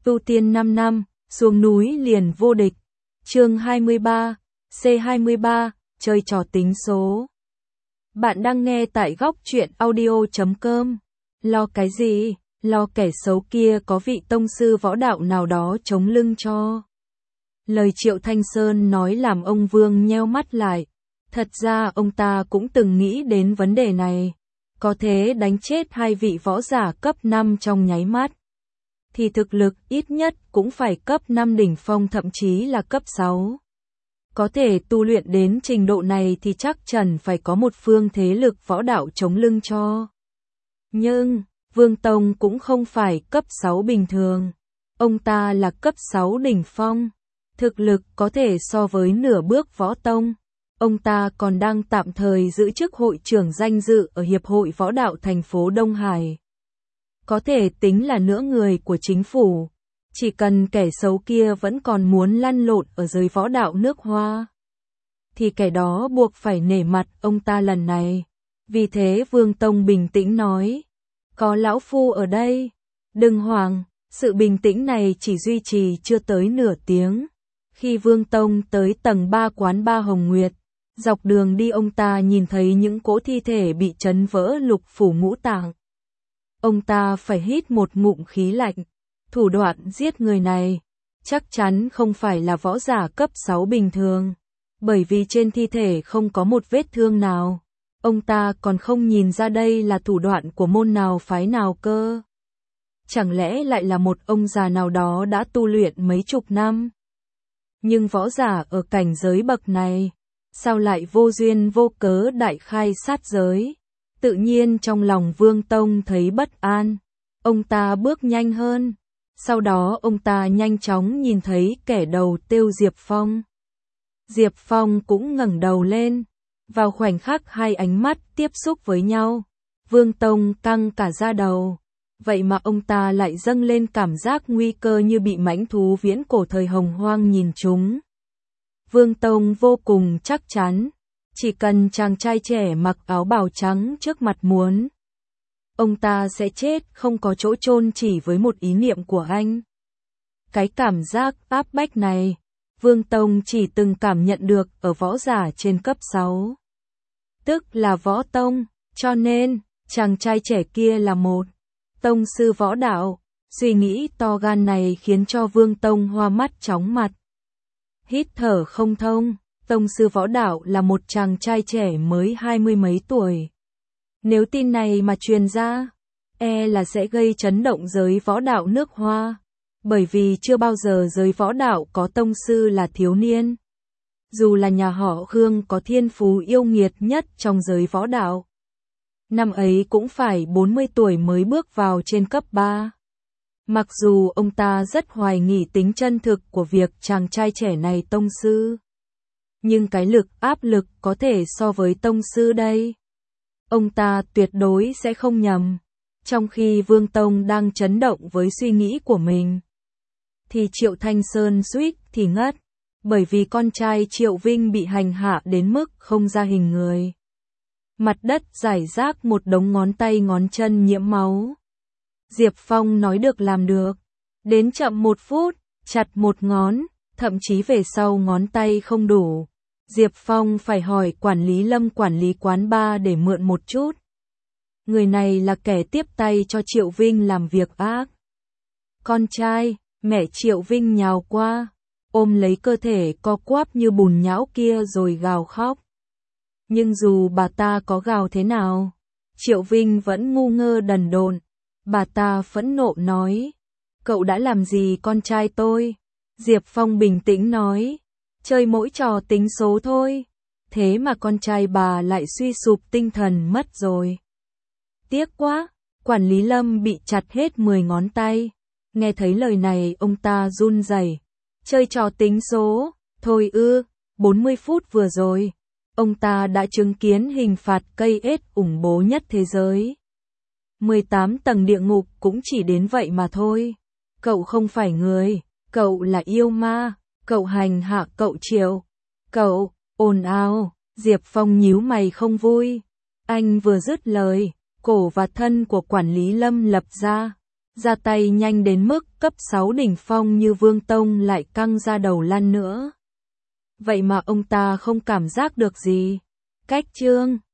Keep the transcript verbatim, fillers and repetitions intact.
tu tiên năm năm, xuống núi liền vô địch. Chương hai mươi ba, C hai mươi ba, chơi trò tính số. Bạn đang nghe tại góc truyện audio chấm com. Lo cái gì? Lo kẻ xấu kia có vị tông sư võ đạo nào đó chống lưng cho. Lời Triệu Thanh Sơn nói làm ông Vương nheo mắt lại. Thật ra ông ta cũng từng nghĩ đến vấn đề này. Có thế đánh chết hai vị võ giả cấp năm trong nháy mắt. Thì thực lực ít nhất cũng phải cấp năm đỉnh phong, thậm chí là cấp sáu. Có thể tu luyện đến trình độ này thì chắc chắn phải có một phương thế lực võ đạo chống lưng cho. Nhưng, Vương Tông cũng không phải cấp sáu bình thường. Ông ta là cấp sáu đỉnh phong. Thực lực có thể so với nửa bước võ tông. Ông ta còn đang tạm thời giữ chức hội trưởng danh dự ở Hiệp hội Võ đạo thành phố Đông Hải. Có thể tính là nửa người của chính phủ. Chỉ cần kẻ xấu kia vẫn còn muốn lăn lộn ở giới võ đạo nước Hoa, thì kẻ đó buộc phải nể mặt ông ta lần này. Vì thế Vương Tông bình tĩnh nói, có lão phu ở đây, đừng hoảng. Sự bình tĩnh này chỉ duy trì chưa tới nửa tiếng. Khi Vương Tông tới tầng ba quán ba Hồng Nguyệt, dọc đường đi ông ta nhìn thấy những cỗ thi thể bị chấn vỡ lục phủ ngũ tạng. Ông ta phải hít một ngụm khí lạnh. Thủ đoạn giết người này chắc chắn không phải là võ giả cấp sáu bình thường, bởi vì trên thi thể không có một vết thương nào. Ông ta còn không nhìn ra đây là thủ đoạn của môn nào phái nào cơ. Chẳng lẽ lại là một ông già nào đó đã tu luyện mấy chục năm? Nhưng võ giả ở cảnh giới bậc này, sao lại vô duyên vô cớ đại khai sát giới? Tự nhiên trong lòng Vương Tông thấy bất an. Ông ta bước nhanh hơn. Sau đó ông ta nhanh chóng nhìn thấy kẻ đầu tiêu Diệp Phong. Diệp Phong cũng ngẩng đầu lên. Vào khoảnh khắc hai ánh mắt tiếp xúc với nhau, Vương Tông căng cả da đầu. Vậy mà ông ta lại dâng lên cảm giác nguy cơ như bị mãnh thú viễn cổ thời Hồng Hoang nhìn trúng. Vương Tông vô cùng chắc chắn, chỉ cần chàng trai trẻ mặc áo bào trắng trước mặt muốn, ông ta sẽ chết không có chỗ chôn chỉ với một ý niệm của anh. Cái cảm giác áp bách này, Vương Tông chỉ từng cảm nhận được ở võ giả trên cấp sáu. Tức là võ tông, cho nên, chàng trai trẻ kia là một tông sư võ đạo. Suy nghĩ to gan này khiến cho Vương Tông hoa mắt chóng mặt. Hít thở không thông, tông sư võ đạo là một chàng trai trẻ mới hai mươi mấy tuổi. Nếu tin này mà truyền ra, e là sẽ gây chấn động giới võ đạo nước Hoa, bởi vì chưa bao giờ giới võ đạo có tông sư là thiếu niên. Dù là nhà họ Khương có thiên phú yêu nghiệt nhất trong giới võ đạo, năm ấy cũng phải bốn mươi tuổi mới bước vào trên cấp ba. Mặc dù ông ta rất hoài nghi tính chân thực của việc chàng trai trẻ này tông sư, nhưng cái lực áp lực có thể so với tông sư đây. Ông ta tuyệt đối sẽ không nhầm. Trong khi Vương Tông đang chấn động với suy nghĩ của mình, thì Triệu Thanh Sơn suýt thì ngất, bởi vì con trai Triệu Vinh bị hành hạ đến mức không ra hình người. Mặt đất rải rác một đống ngón tay ngón chân nhiễm máu. Diệp Phong nói được làm được. Đến chậm một phút, chặt một ngón, thậm chí về sau ngón tay không đủ. Diệp Phong phải hỏi quản lý Lâm quản lý quán bar để mượn một chút. Người này là kẻ tiếp tay cho Triệu Vinh làm việc ác. Con trai, mẹ Triệu Vinh nhào qua, ôm lấy cơ thể co quắp như bùn nhão kia rồi gào khóc. Nhưng dù bà ta có gào thế nào, Triệu Vinh vẫn ngu ngơ đần độn. Bà ta phẫn nộ nói, cậu đã làm gì con trai tôi? Diệp Phong bình tĩnh nói, chơi mỗi trò tính số thôi. Thế mà con trai bà lại suy sụp tinh thần mất rồi. Tiếc quá, quản lý Lâm bị chặt hết mười ngón tay. Nghe thấy lời này ông ta run rẩy. Chơi trò tính số, thôi ư, bốn mươi phút vừa rồi, ông ta đã chứng kiến hình phạt cây ết ủng bố nhất thế giới. mười tám tầng địa ngục cũng chỉ đến vậy mà thôi. Cậu không phải người, cậu là yêu ma, cậu hành hạ cậu Triệu. Cậu, ồn ào, Diệp Phong nhíu mày không vui. Anh vừa dứt lời, cổ và thân của quản lý Lâm lập ra. ra tay nhanh đến mức cấp sáu đỉnh phong như Vương Tông lại căng ra đầu lăn nữa. Vậy mà ông ta không cảm giác được gì. Cách chương